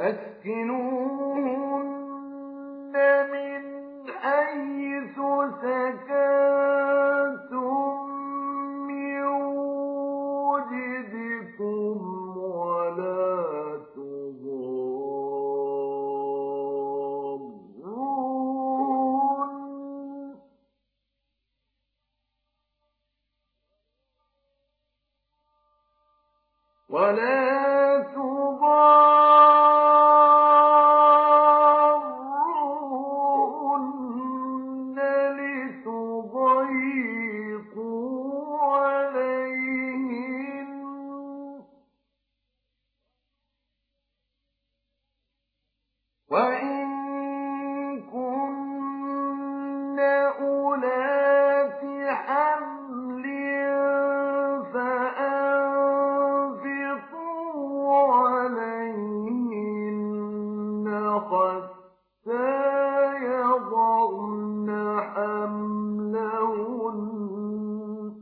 أسكنوهن من حيث سكنتم من وجدكم ولا تضاروهن لتضيقوا عليهن وإن كن أولات حمل فأنفقوا عليهن حتى يضعن حملهن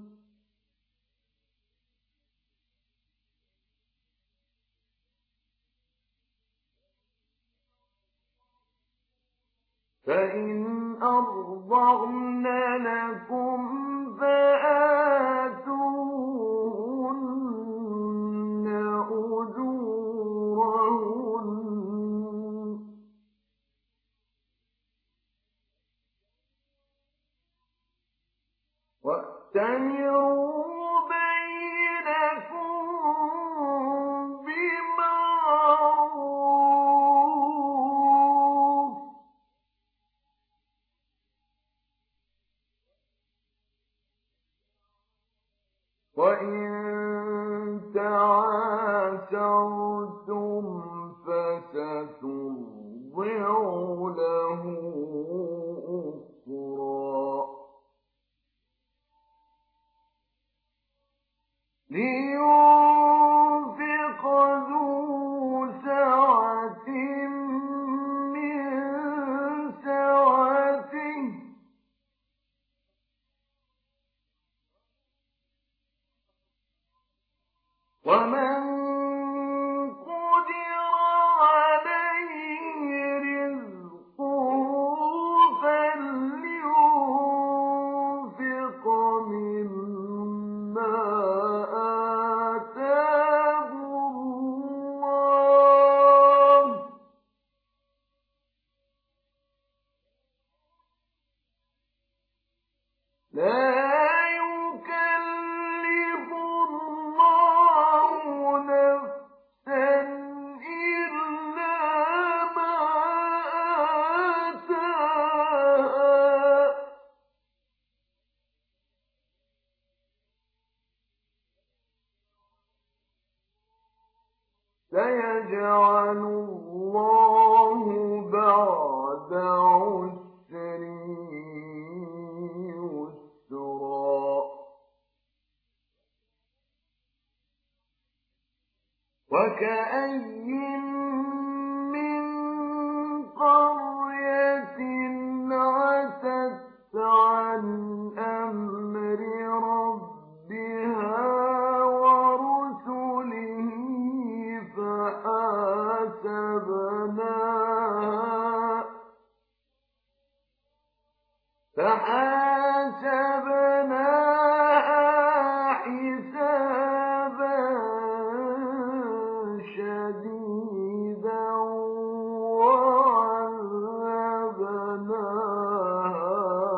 فإن أرضعن لكم فآتوهن أجورهن وَأْتَمِرُوا بَيْنَكُم بِمَعْرُوفٍ ۖ وَإِن تعاسرتم فسترضع له أخرى لينفق ذو سعة من سعته ومن قدر عليه رزقه فلينفق مما آتاه الله لا يكلف الله نفسا إلا ما آتاها سيجعل الله بعد عسر يسرا وكأين من قرية عتت عن أمر ربها ورسله فحاسبناها حسابا شديدا وعذبناها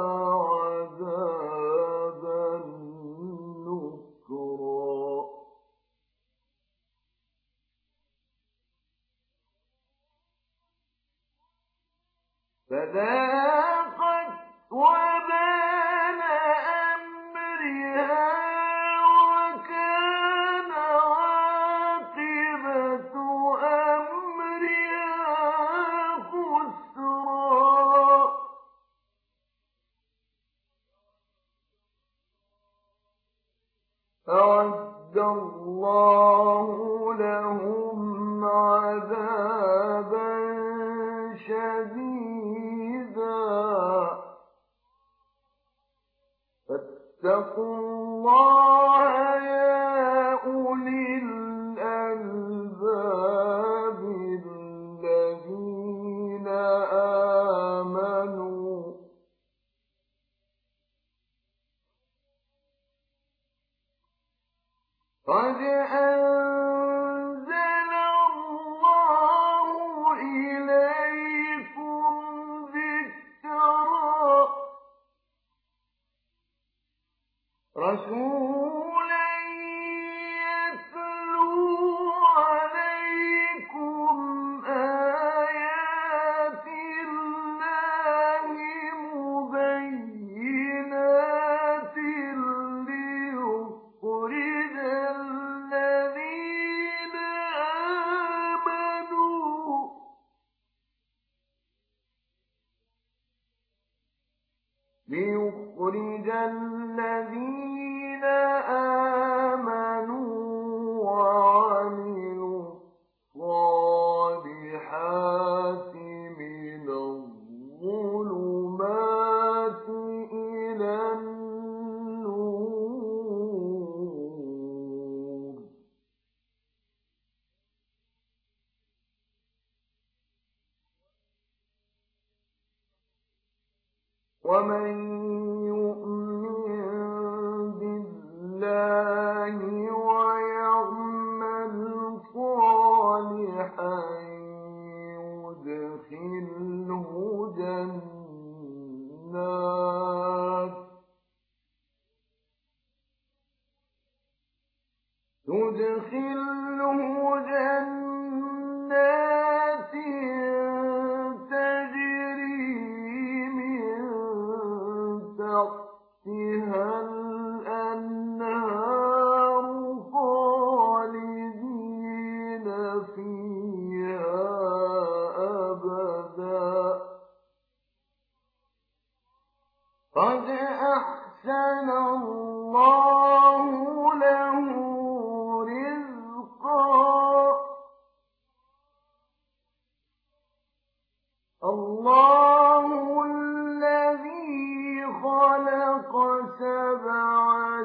عذابا نكرا فذاقت وبال أمرها وكان عاقبة أمرها خسرا أعد الله لهم عذابا شديدا فاتقوا الله يا أولي الألباب قد أنزل الله إليكم ذكرا رسولا يتلو عليكم آيات الله مبينات ليخرج الذين آمنوا وعملوا الصالحات من الظلمات إلى النور ومن يؤمن بالله ويعمل صالحا يدخله جنات تجري من تحتها الأنهار خالدين فيها أبدا قد أحسن الله له رزقا الله الذي خلق 7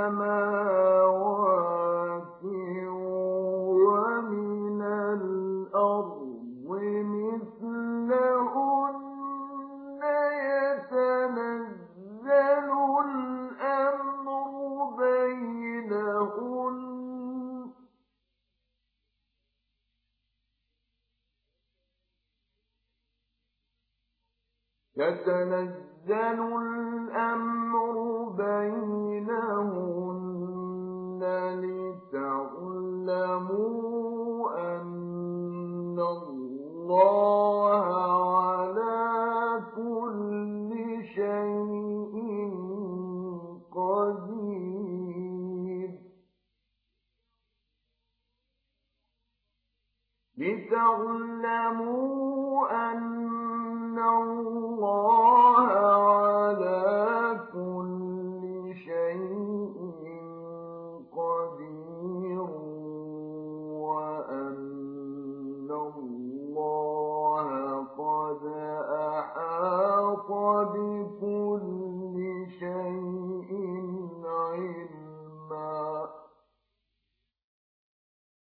سماوات ومن الأرض مثلهن يتنزل الأمر بينهن لتعلموا أن الله على كل شيء قدير لتعلموا